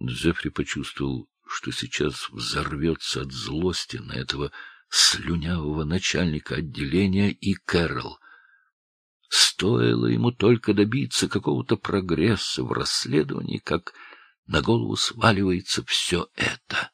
Джеффри почувствовал, что сейчас взорвется от злости на этого слюнявого начальника отделения и Кэрол. Стоило ему только добиться какого-то прогресса в расследовании, как на голову сваливается все это.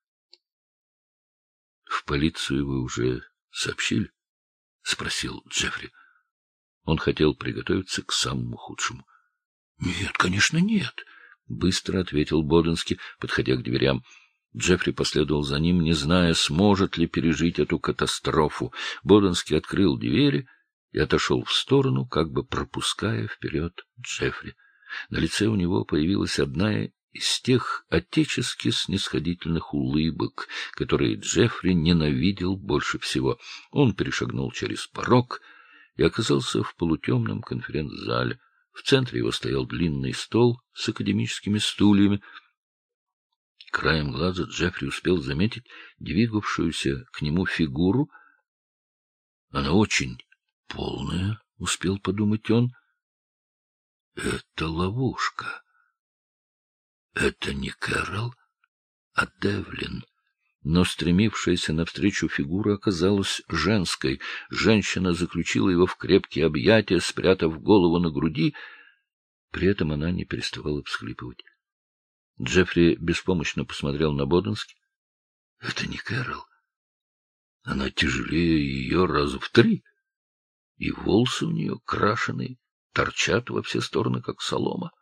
— В полицию вы уже сообщили? — спросил Джеффри. Он хотел приготовиться к самому худшему. — Нет, конечно, нет, — быстро ответил Боденский, подходя к дверям. Джеффри последовал за ним, не зная, сможет ли пережить эту катастрофу. Боденский открыл двери и отошел в сторону, как бы пропуская вперед Джеффри. На лице у него появилась одна из тех отечески снисходительных улыбок, которые Джеффри ненавидел больше всего. Он перешагнул через порог и оказался в полутемном конференц-зале. В центре его стоял длинный стол с академическими стульями. Краем глаза Джеффри успел заметить двигавшуюся к нему фигуру. Она очень полная, успел подумать он. Это ловушка. Это не Кэрол, а Девлин. Но стремившаяся навстречу фигура оказалась женской. Женщина заключила его в крепкие объятия, спрятав голову на груди. При этом она не переставала всхлипывать. Джеффри беспомощно посмотрел на Боденски. Это не Кэрол. Она тяжелее ее раза в 3, и волосы у нее крашеные, торчат во все стороны, как солома.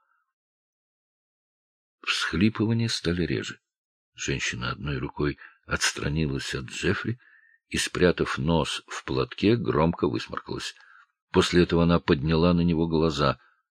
Всхлипывания стали реже. Женщина одной рукой отстранилась от Джеффри и, спрятав нос в платке, громко высморкалась. После этого она подняла на него глаза.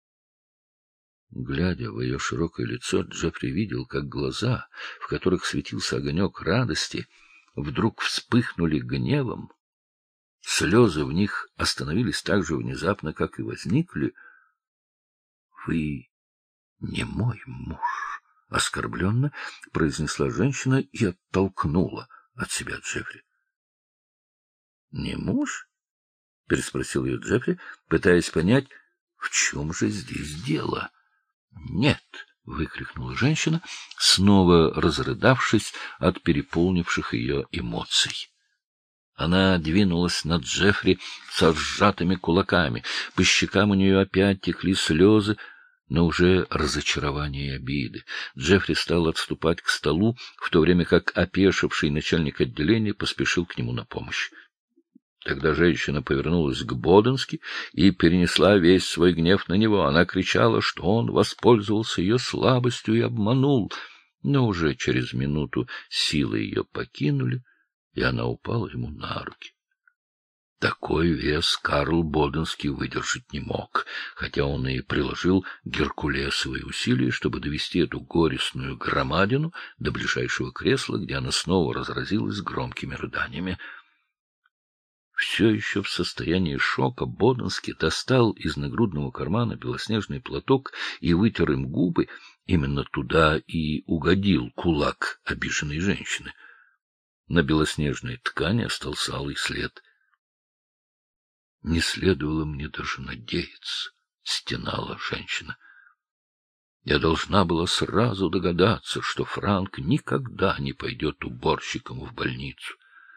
Глядя в ее широкое лицо, Джеффри видел, как глаза, в которых светился огонек радости, вдруг вспыхнули гневом. Слезы в них остановились так же внезапно, как и возникли. — Вы не мой муж, — оскорбленно произнесла женщина и оттолкнула от себя Джеффри. — Не муж? — переспросил ее Джеффри, пытаясь понять, в чем же здесь дело. — Нет! — выкрикнула женщина, снова разрыдавшись от переполнивших ее эмоций. Она двинулась на Джеффри со сжатыми кулаками. По щекам у нее опять текли слезы, но уже разочарование и обиды. Джеффри стал отступать к столу, в то время как опешивший начальник отделения поспешил к нему на помощь. Тогда женщина повернулась к Боденски и перенесла весь свой гнев на него. Она кричала, что он воспользовался ее слабостью и обманул, но уже через минуту силы ее покинули, и она упала ему на руки. Такой вес Карл Боденский выдержать не мог, хотя он и приложил геркулесовые усилия, чтобы довести эту горестную громадину до ближайшего кресла, где она снова разразилась громкими рыданиями. Все еще в состоянии шока Боденский достал из нагрудного кармана белоснежный платок и вытер им губы. Именно туда и угодил кулак обиженной женщины. На белоснежной ткани остался алый след. — Не следовало мне даже надеяться, — стенала женщина. Я должна была сразу догадаться, что Франк никогда не пойдет уборщиком в больницу.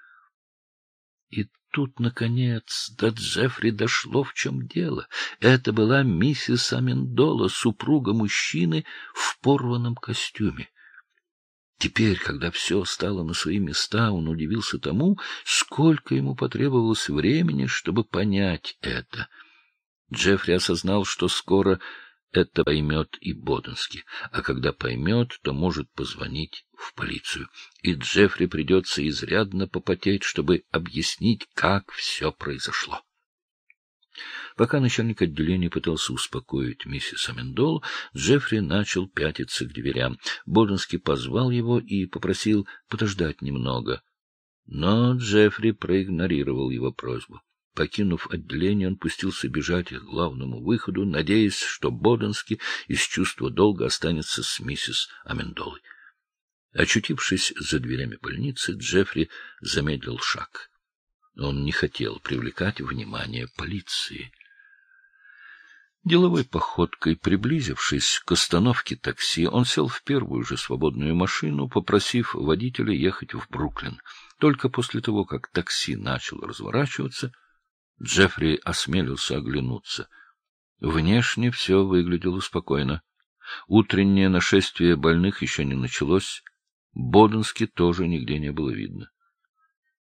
И тут, наконец, до Джеффри дошло, в чем дело. Это была миссис Амендола, супруга мужчины в порванном костюме. Теперь, когда все стало на свои места, он удивился тому, сколько ему потребовалось времени, чтобы понять это. Джеффри осознал, что скоро это поймет и Боденский, а когда поймет, то может позвонить в полицию, и Джеффри придется изрядно попотеть, чтобы объяснить, как все произошло. Пока начальник отделения пытался успокоить миссис Амендол, Джеффри начал пятиться к дверям. Боденский позвал его и попросил подождать немного. Но Джеффри проигнорировал его просьбу. Покинув отделение, он пустился бежать к главному выходу, надеясь, что Боденский из чувства долга останется с миссис Амендолой. Очутившись за дверями больницы, Джеффри замедлил шаг. Он не хотел привлекать внимание полиции. Деловой походкой приблизившись к остановке такси, он сел в первую же свободную машину, попросив водителя ехать в Бруклин. Только после того, как такси начало разворачиваться, Джеффри осмелился оглянуться. Внешне все выглядело спокойно. Утреннее нашествие больных еще не началось. Боденски тоже нигде не было видно.